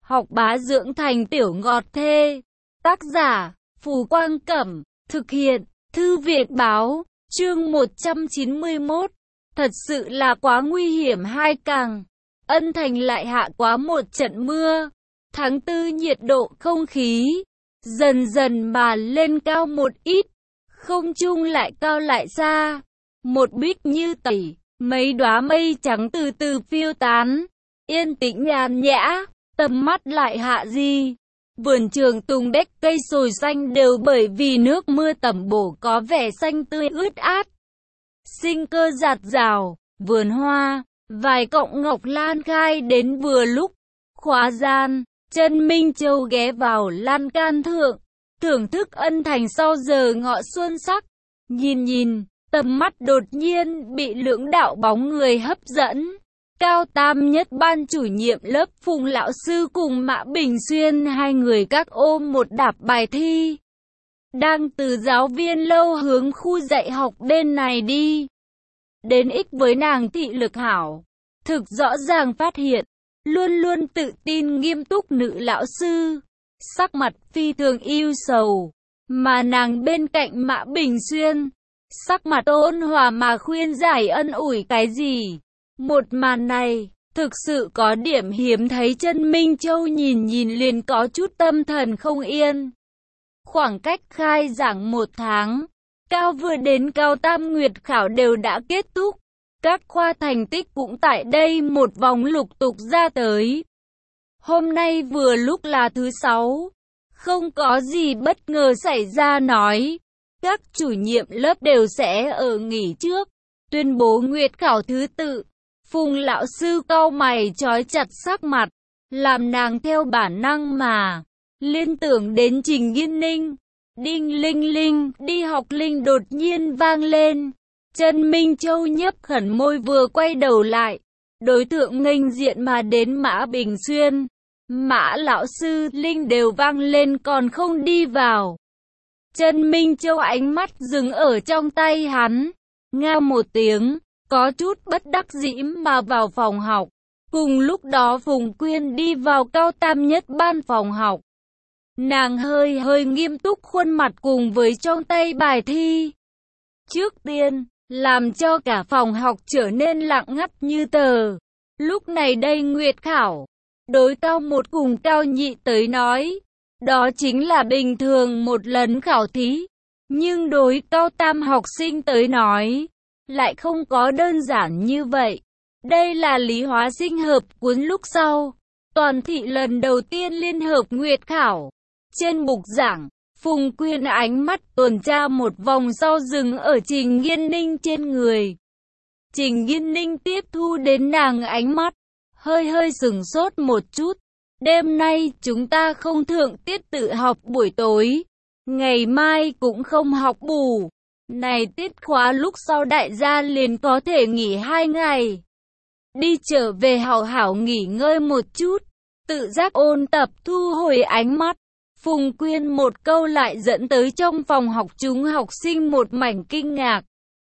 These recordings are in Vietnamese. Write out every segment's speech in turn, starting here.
học bá dưỡng thành tiểu ngọt thê. Tác giả, Phù Quang Cẩm, thực hiện, Thư viện Báo, chương 191. Thật sự là quá nguy hiểm. Hai càng, Ân Thành lại hạ quá một trận mưa. Tháng 4 nhiệt độ không khí dần dần mà lên cao một ít, không trung lại cao lại xa, một bích như tẩy, mấy đóa mây trắng từ từ phiêu tán, yên tĩnh nhàn nhã, tầm mắt lại hạ gì. Vườn trường tùng đếch cây sồi xanh đều bởi vì nước mưa tẩm bổ có vẻ xanh tươi ướt át, sinh cơ rạt rào. Vườn hoa, vài cọng ngọc lan khai đến vừa lúc. Khóa gian, Trần Minh Châu ghé vào lan can thượng, thưởng thức Ân Thành sau giờ ngọ xuân sắc. Nhìn, tầm mắt đột nhiên bị lưỡng đạo bóng người hấp dẫn. Cao tam nhất ban chủ nhiệm lớp Phùng lão sư cùng Mã Bình Xuyên, hai người các ôm một đạp bài thi, đang từ giáo viên lâu hướng khu dạy học bên này đi. Đến ích với nàng thị lực hảo, thực rõ ràng phát hiện, luôn luôn tự tin nghiêm túc nữ lão sư, sắc mặt phi thường ưu sầu, mà nàng bên cạnh Mã Bình Xuyên, sắc mặt ôn hòa mà khuyên giải ân ủi cái gì. Một màn này, thực sự có điểm hiếm thấy. Trần Minh Châu nhìn liền có chút tâm thần không yên. Khoảng cách khai giảng 1 tháng, cao vừa đến cao tam nguyệt khảo đều đã kết thúc. Các khoa thành tích cũng tại đây một vòng lục tục ra tới. Hôm nay vừa lúc là thứ 6, không có gì bất ngờ xảy ra nói. Các chủ nhiệm lớp đều sẽ ở nghỉ trước, tuyên bố nguyệt khảo thứ tự. Phùng lão sư cau mày trói chặt sắc mặt, làm nàng theo bản năng mà liên tưởng đến Trình Nghiên Ninh. Đinh linh linh, đi học linh đột nhiên vang lên. Trần Minh Châu nhấp khẩn môi vừa quay đầu lại, đối tượng nghênh diện mà đến Mã Bình Xuyên. Mã lão sư, linh đều vang lên còn không đi vào. Trần Minh Châu ánh mắt dừng ở trong tay hắn, ngao một tiếng, có chút bất đắc dĩ mà vào phòng học. Cùng lúc đó Phùng Quyên đi vào cao tam nhất ban phòng học. Nàng hơi nghiêm túc khuôn mặt cùng với trong tay bài thi. Trước tiên, làm cho cả phòng học trở nên lặng ngắt như tờ. Lúc này đây nguyệt khảo, đối cao một cùng cao nhị tới nói, đó chính là bình thường một lần khảo thí. Nhưng đối cao tam học sinh tới nói, lại không có đơn giản như vậy. Đây là lý hóa sinh hợp cuốn lúc sau, toàn thị lần đầu tiên liên hợp nguyệt khảo. Trên bục giảng, Phùng Quyên ánh mắt tuần tra một vòng sau dừng ở Trình Nghiên Ninh trên người. Trình Nghiên Ninh tiếp thu đến nàng ánh mắt, hơi sửng sốt một chút. Đêm nay chúng ta không thượng tiết tự học buổi tối, ngày mai cũng không học bù. Này tiết khóa lúc sau đại gia liền có thể nghỉ 2 ngày. Đi trở về hảo hảo nghỉ ngơi một chút, tự giác ôn tập. Thu hồi ánh mắt, Phùng Quyên một câu lại dẫn tới trong phòng học chúng học sinh một mảnh kinh ngạc.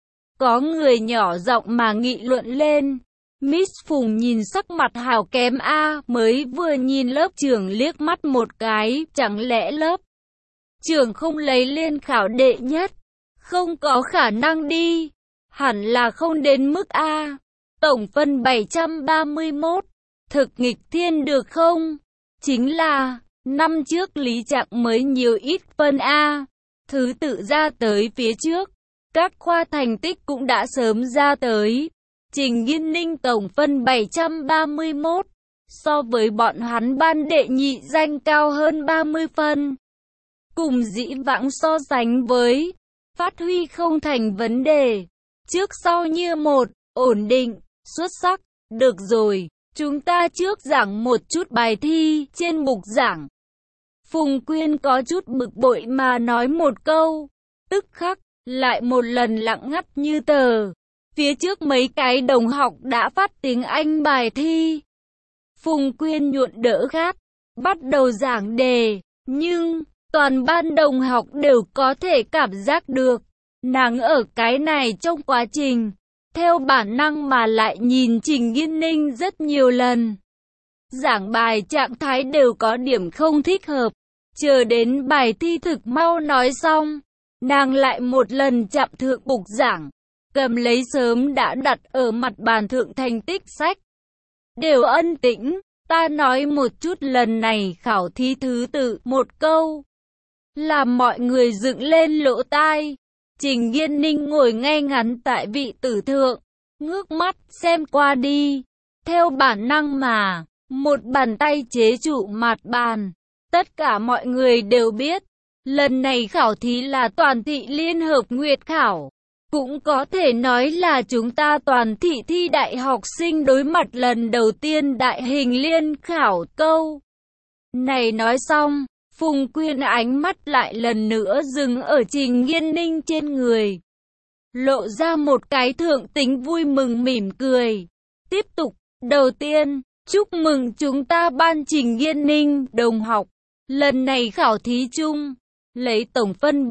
Có người nhỏ giọng mà nghị luận lên. Miss Phùng nhìn sắc mặt hảo kém a, mới vừa nhìn lớp trưởng liếc mắt một cái, chẳng lẽ lớp trưởng không lấy liên khảo đệ nhất? Không có khả năng đi, hẳn là không đến mức A. Tổng phân 731, thực nghịch thiên được không? Chính là, năm trước Lý Trạng mới nhiều ít phân A. Thứ tự ra tới phía trước, các khoa thành tích cũng đã sớm ra tới. Trình Nghiên Ninh tổng phân 731, so với bọn hắn ban đệ nhị danh cao hơn 30 phân. Cùng dĩ vãng so sánh với, phát huy không thành vấn đề. Trước sau như một, ổn định, xuất sắc. Được rồi, chúng ta trước giảng một chút bài thi trên bục giảng. Phùng Quyên có chút bực bội mà nói một câu, tức khắc, lại một lần lặng ngắt như tờ. Phía trước mấy cái đồng học đã phát tiếng Anh bài thi. Phùng Quyên nhuận đỡ khát, bắt đầu giảng đề, nhưng toàn ban đồng học đều có thể cảm giác được, nàng ở cái này trong quá trình, theo bản năng mà lại nhìn Trình Nghiên Ninh rất nhiều lần. giảng bài trạng thái đều có điểm không thích hợp. Chờ đến bài thi thực mau nói xong, nàng lại một lần chạm thượng bục giảng, cầm lấy sớm đã đặt ở mặt bàn thượng thành tích sách. Đều ân tĩnh, ta nói một chút lần này khảo thí thứ tự một câu. Làm mọi người dựng lên lỗ tai. Trình Nghiên Ninh ngồi ngay ngắn tại vị tử thượng, ngước mắt xem qua đi. Theo bản năng mà, một bàn tay chế trụ mặt bàn. Tất cả mọi người đều biết, lần này khảo thí là toàn thị liên hợp nguyệt khảo. Cũng có thể nói là chúng ta toàn thị thi đại học sinh đối mặt lần đầu tiên đại hình liên khảo. Câu này nói xong, Phùng Quyên ánh mắt lại lần nữa dừng ở Trình Nghiên Ninh trên người. Lộ ra một cái thượng tính vui mừng mỉm cười. Tiếp tục, đầu tiên, chúc mừng chúng ta ban Trình Nghiên Ninh đồng học. Lần này khảo thí chung, lấy tổng phân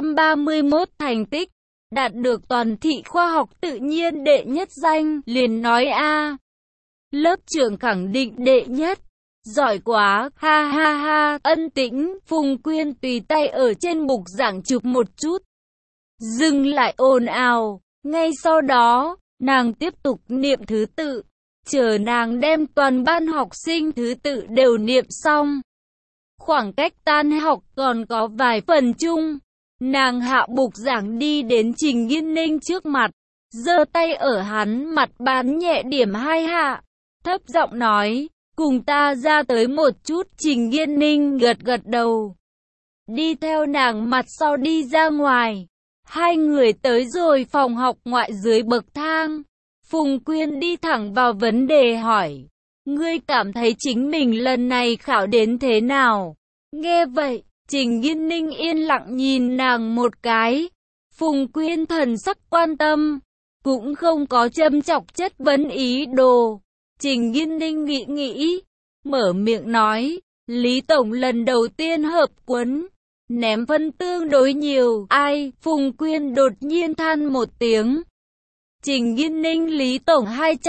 731 thành tích, đạt được toàn thị khoa học tự nhiên đệ nhất danh, liền nói a. Lớp trưởng khẳng định đệ nhất. Giỏi quá, ha ha ha, ân tĩnh. Phùng Quyên tùy tay ở trên bục giảng chụp một chút. Dừng lại ồn ào. Ngay sau đó, nàng tiếp tục niệm thứ tự. Chờ nàng đem toàn ban học sinh thứ tự đều niệm xong. Khoảng cách tan học còn có vài phần chung. Nàng hạ bục giảng đi đến Trình Nghiên Ninh trước mặt, giơ tay ở hắn mặt bàn nhẹ điểm 2 hạ, thấp giọng nói, cùng ta ra tới một chút. Trình Nghiên Ninh gật gật đầu, đi theo nàng mặt sau đi ra ngoài. Hai người tới rồi phòng học ngoại dưới bậc thang. Phùng Quyên đi thẳng vào vấn đề hỏi, ngươi cảm thấy chính mình lần này khảo đến thế nào? Nghe vậy, Trình Nghiên Ninh yên lặng nhìn nàng một cái. Phùng Quyên thần sắc quan tâm, cũng không có châm chọc chất vấn ý đồ. Trình Nghiên Ninh nghĩ, mở miệng nói, Lý Tổng lần đầu tiên hợp quấn, ném phân tương đối nhiều. Ai? Phùng Quyên đột nhiên than một tiếng. Trình Nghiên Ninh Lý Tổng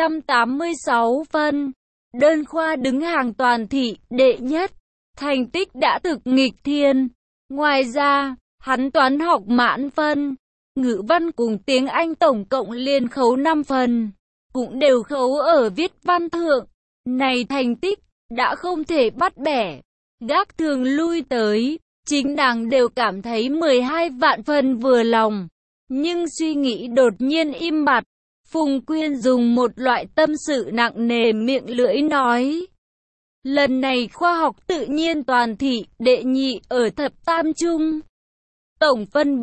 286 phân, đơn khoa đứng hàng toàn thị, đệ nhất. Thành tích đã thực nghịch thiên. Ngoài ra, hắn toán học mãn phân, ngữ văn cùng tiếng Anh tổng cộng liền khấu 5 phần, cũng đều khấu ở viết văn thượng. Này thành tích, đã không thể bắt bẻ. Gác thường lui tới, chính nàng đều cảm thấy 12 vạn phần vừa lòng. Nhưng suy nghĩ đột nhiên im bặt. Phùng Quyên dùng một loại tâm sự nặng nề miệng lưỡi nói. Lần này khoa học tự nhiên toàn thị, đệ nhị ở thập tam trung. Tổng phân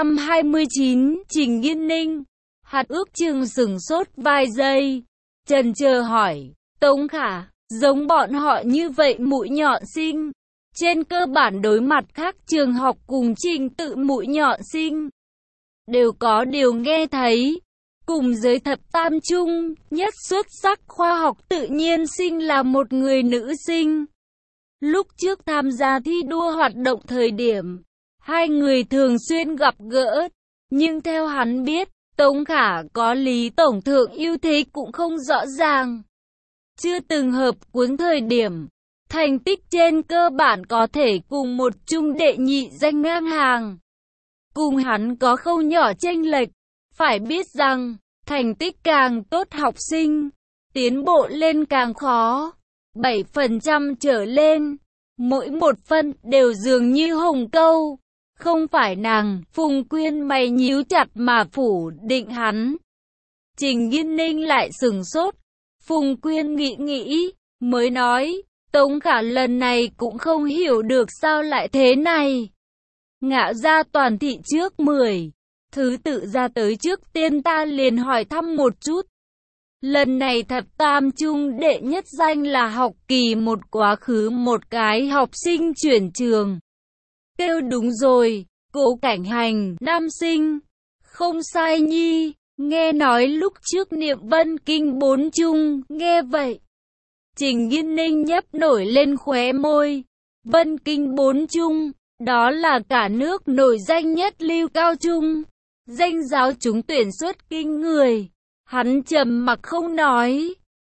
729, Trình Nghiên Ninh. Hạt ước chừng sửng sốt vài giây. Chần chờ hỏi, Tống Khả, giống bọn họ như vậy mũi nhọn sinh. Trên cơ bản đối mặt khác trường học cùng trình tự mũi nhọn sinh. Đều có điều nghe thấy. Cùng giới thập tam trung, nhất xuất sắc khoa học tự nhiên sinh là một người nữ sinh. Lúc trước tham gia thi đua hoạt động thời điểm, hai người thường xuyên gặp gỡ. Nhưng theo hắn biết, Tống Khả có Lý Tổng thượng ưu thế cũng không rõ ràng. Chưa từng hợp cuốn thời điểm, thành tích trên cơ bản có thể cùng một trung đệ nhị danh ngang hàng. Cùng hắn có không nhỏ chênh lệch. Phải biết rằng, thành tích càng tốt học sinh, tiến bộ lên càng khó. 7% trở lên, mỗi một phân đều dường như hồng câu. Không phải nàng, Phùng Quyên mày nhíu chặt mà phủ định hắn. Trình Nghiên Ninh lại sửng sốt. Phùng Quyên nghĩ, mới nói, Tống Khả lần này cũng không hiểu được sao lại thế này. Ngã ra toàn thị trước 10. Thứ tự ra tới trước tiên ta liền hỏi thăm một chút. Lần này thập tam trung đệ nhất danh là học kỳ một quá khứ một cái học sinh chuyển trường. Kêu đúng rồi, Cố Cảnh Hành, nam sinh. Không sai nhi, nghe nói lúc trước niệm Vân Kinh 4 trung, nghe vậy. Trình Nghiên Ninh nhấp nổi lên khóe môi. Vân Kinh 4 trung, đó là cả nước nổi danh nhất lưu cao trung. Danh giáo trúng tuyển xuất kinh người. Hắn trầm mặc không nói.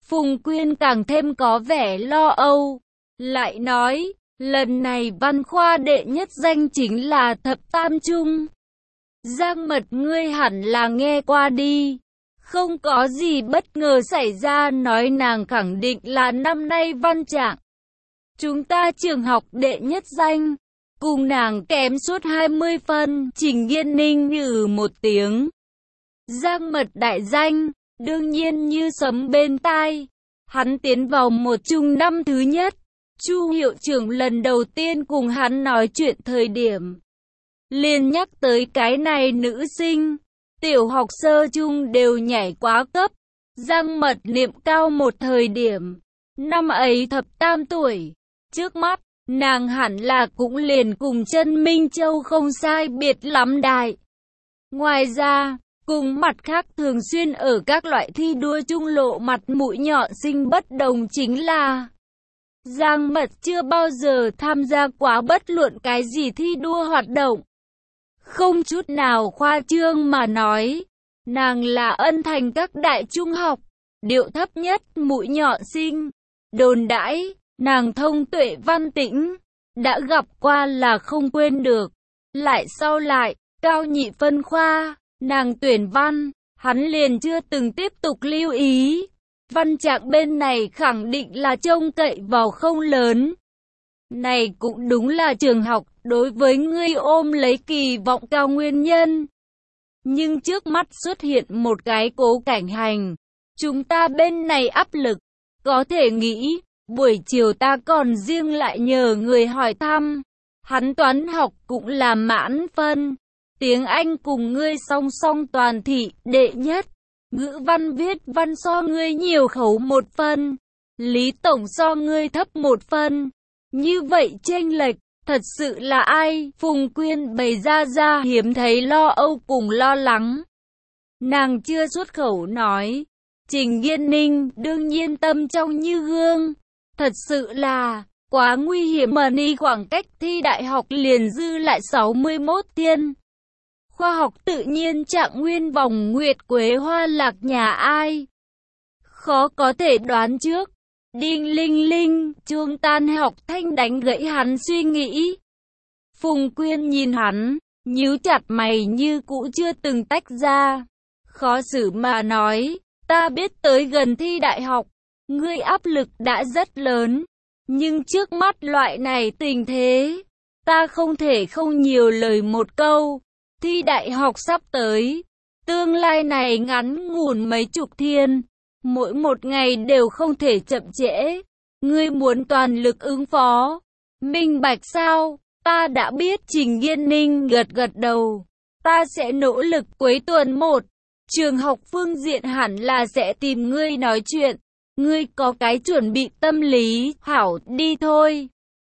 Phùng Quyên càng thêm có vẻ lo âu, lại nói, lần này văn khoa đệ nhất danh chính là thập tam trung. Giang Mật ngươi hẳn là nghe qua đi. Không có gì bất ngờ xảy ra, nói nàng khẳng định là năm nay văn trạng chúng ta trường học đệ nhất danh, cùng nàng kém suốt 20 phân. Trình Nghiên Ninh một tiếng. Giang Mật đại danh, đương nhiên như sấm bên tai. Hắn tiến vào một trung năm thứ nhất. Chu hiệu trưởng lần đầu tiên cùng hắn nói chuyện thời điểm, liền nhắc tới cái này nữ sinh. Tiểu học sơ trung đều nhảy quá cấp. Giang Mật niệm cao một thời điểm, năm ấy thập tam tuổi. Trước mắt, nàng hẳn là cũng liền cùng Trân Minh Châu không sai biệt lắm đại. Ngoài ra, cùng mặt khác thường xuyên ở các loại thi đua trung lộ mặt mũi nhọn sinh bất đồng chính là Giang Mật chưa bao giờ tham gia quá bất luận cái gì thi đua hoạt động. Không chút nào khoa trương mà nói, nàng là ân thành các đại trung học, điệu thấp nhất mũi nhọn sinh. Đồn đãi, nàng thông tuệ văn tĩnh, đã gặp qua là không quên được. Lại sau lại, cao nhị phân khoa, nàng tuyển văn, hắn liền chưa từng tiếp tục lưu ý. Văn trạng bên này khẳng định là trông cậy vào không lớn. Này cũng đúng là trường học đối với ngươi ôm lấy kỳ vọng cao nguyên nhân. Nhưng trước mắt xuất hiện một cái cố cảnh hành. Chúng ta bên này áp lực. Có thể nghĩ, buổi chiều ta còn riêng lại nhờ người hỏi thăm. Hắn toán học cũng là mãn phân. Tiếng Anh cùng ngươi song song toàn thị đệ nhất. Ngữ văn viết văn so ngươi nhiều khẩu 1 phân. Lý tổng so ngươi thấp 1 phân. Như vậy chênh lệch, thật sự là ai? Phùng Quyên bày ra hiếm thấy lo âu cùng lo lắng. Nàng chưa xuất khẩu nói. Trình Nghiên Ninh đương nhiên tâm trong như gương. Thật sự là quá nguy hiểm mà đi, khoảng cách thi đại học liền dư lại 61 thiên. Khoa học tự nhiên trạng nguyên vòng nguyệt quế hoa lạc nhà ai? Khó có thể đoán trước. Đinh linh linh, chuông tan học thanh đánh gãy hắn suy nghĩ. Phùng Quyên nhìn hắn, nhíu chặt mày như cũ chưa từng tách ra. Khó xử mà nói, ta biết tới gần thi đại học, ngươi áp lực đã rất lớn. Nhưng trước mắt loại này tình thế, ta không thể không nhiều lời một câu. Thi đại học sắp tới, tương lai này ngắn ngủn mấy chục thiên. Mỗi một ngày đều không thể chậm trễ. Ngươi muốn toàn lực ứng phó. Minh bạch sao? Ta đã biết. Trình Nghiên Ninh gật gật đầu. Ta sẽ nỗ lực. Cuối tuần 1, trường học phương diện hẳn là sẽ tìm ngươi nói chuyện. Ngươi có cái chuẩn bị tâm lý. Hảo, đi thôi.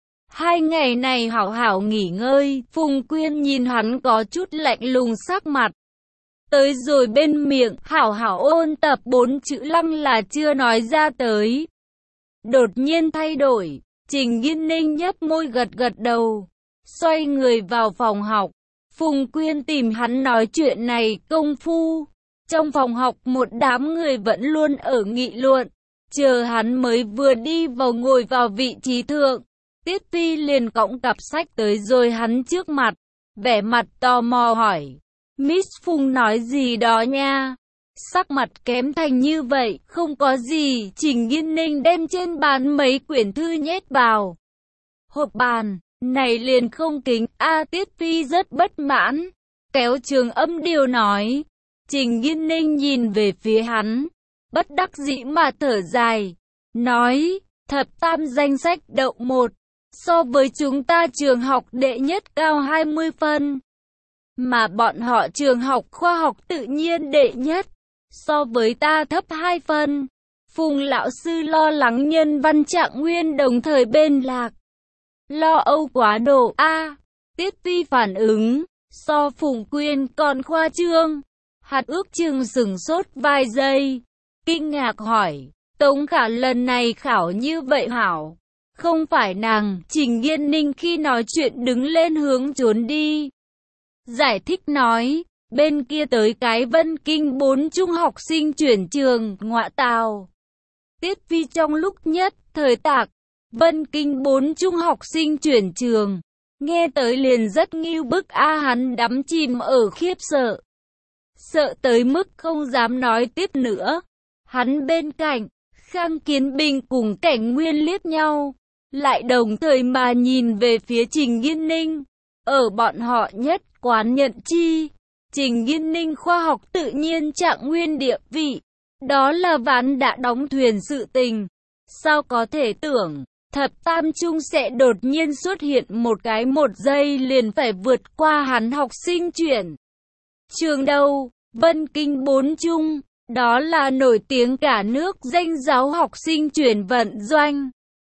2 ngày này hảo hảo nghỉ ngơi. Phùng Quyên nhìn hắn có chút lạnh lùng sắc mặt. Tới rồi bên miệng, hảo hảo ôn tập 4 chữ lăng là chưa nói ra tới. Đột nhiên thay đổi, Trình Nghiên Ninh nhấp môi gật gật đầu, xoay người vào phòng học. Phùng Quyên tìm hắn nói chuyện này công phu. Trong phòng học một đám người vẫn luôn ở nghị luận, chờ hắn mới vừa đi vào ngồi vào vị trí thượng. Tiết Phi liền cõng cặp sách tới rồi hắn trước mặt, vẻ mặt tò mò hỏi. Miss Phùng nói gì đó nha. Sắc mặt kém thành như vậy, không có gì. Trình Nghiên Ninh đem trên bàn mấy quyển thư nhét vào hộp bàn, này liền không kính. Tiết Phi rất bất mãn, kéo Trường Âm điều nói. Trình Nghiên Ninh nhìn về phía hắn, bất đắc dĩ mà thở dài, nói, thập tam danh sách đậu 1, so với chúng ta trường học đệ nhất cao 20 phân. Mà bọn họ trường học khoa học tự nhiên đệ nhất, so với ta thấp 2 phân. Phùng lão sư lo lắng nhân văn trạng nguyên đồng thời bên lạc. Lo âu quá độ. Tiết Phi phản ứng, so Phùng Quyên còn khoa trương. Hạt ước chừng sửng sốt vài giây, kinh ngạc hỏi, Tống Khả lần này khảo như vậy hảo? Không phải nàng. Trình Nghiên Ninh khi nói chuyện đứng lên hướng trốn đi. Giải thích nói, bên kia tới cái Vân Kinh 4 trung học sinh chuyển trường, ngọa tào. Tiết Phi trong lúc nhất thời tạc, Vân Kinh 4 trung học sinh chuyển trường, nghe tới liền rất ngưu bức hắn đắm chìm ở khiếp sợ. Sợ tới mức không dám nói tiếp nữa. Hắn bên cạnh, Khang Kiến Bình cùng Cảnh Nguyên liếc nhau, lại đồng thời mà nhìn về phía Trình Nghiên Ninh. Ở bọn họ nhất quán nhận chi, Trình Nghiên Ninh khoa học tự nhiên trạng nguyên địa vị, đó là ván đã đóng thuyền sự tình. Sao có thể tưởng, thập tam trung sẽ đột nhiên xuất hiện một giây liền phải vượt qua hắn học sinh chuyển trường đâu. Vân Kinh 4 trung, đó là nổi tiếng cả nước danh giáo học sinh chuyển vận doanh.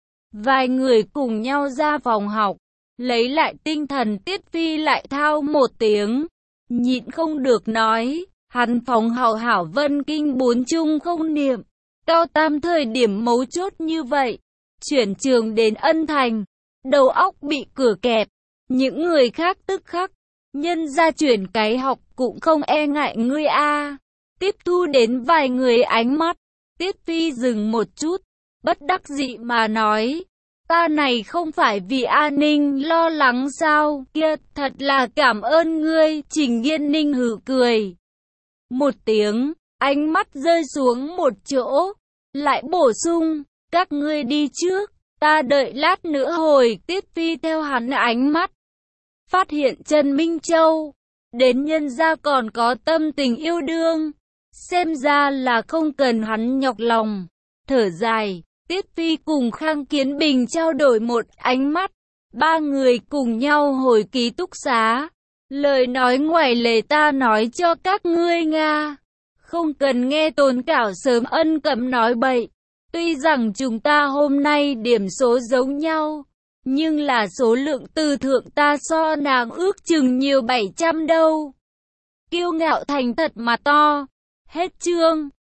Vài người cùng nhau ra phòng học, lấy lại tinh thần. Tiết Phi lại thao một tiếng, nhịn không được nói, hắn phóng hảo Vân Kinh 4 trung không niệm, cao tam thời điểm mấu chốt như vậy, chuyển trường đến Ân Thành, đầu óc bị cửa kẹp, những người khác tức khắc, nhân ra chuyển cái học cũng không e ngại ngươi a. Tiếp thu đến vài người ánh mắt, Tiết Phi dừng một chút, bất đắc dĩ mà nói, ta này không phải vì an ninh lo lắng sao, kia thật là cảm ơn ngươi. Trình Nghiên Ninh hừ cười một tiếng, ánh mắt rơi xuống một chỗ, lại bổ sung, các ngươi đi trước, ta đợi lát nữa hồi. Tiết Phi theo hắn ánh mắt, phát hiện Trần Minh Châu, đến nhân gia còn có tâm tình yêu đương, xem ra là không cần hắn nhọc lòng. Thở dài, Tiết Phi cùng Khang Kiến Bình trao đổi một ánh mắt, ba người cùng nhau hồi ký túc xá. Lời nói ngoài lề ta nói cho các ngươi Nga, không cần nghe Tôn Cảo sớm ân cẩm nói bậy. Tuy rằng chúng ta hôm nay điểm số giống nhau, nhưng là số lượng từ thượng ta so nàng ước chừng nhiều 700 đâu. Kiêu ngạo thành thật mà to. Hết chương.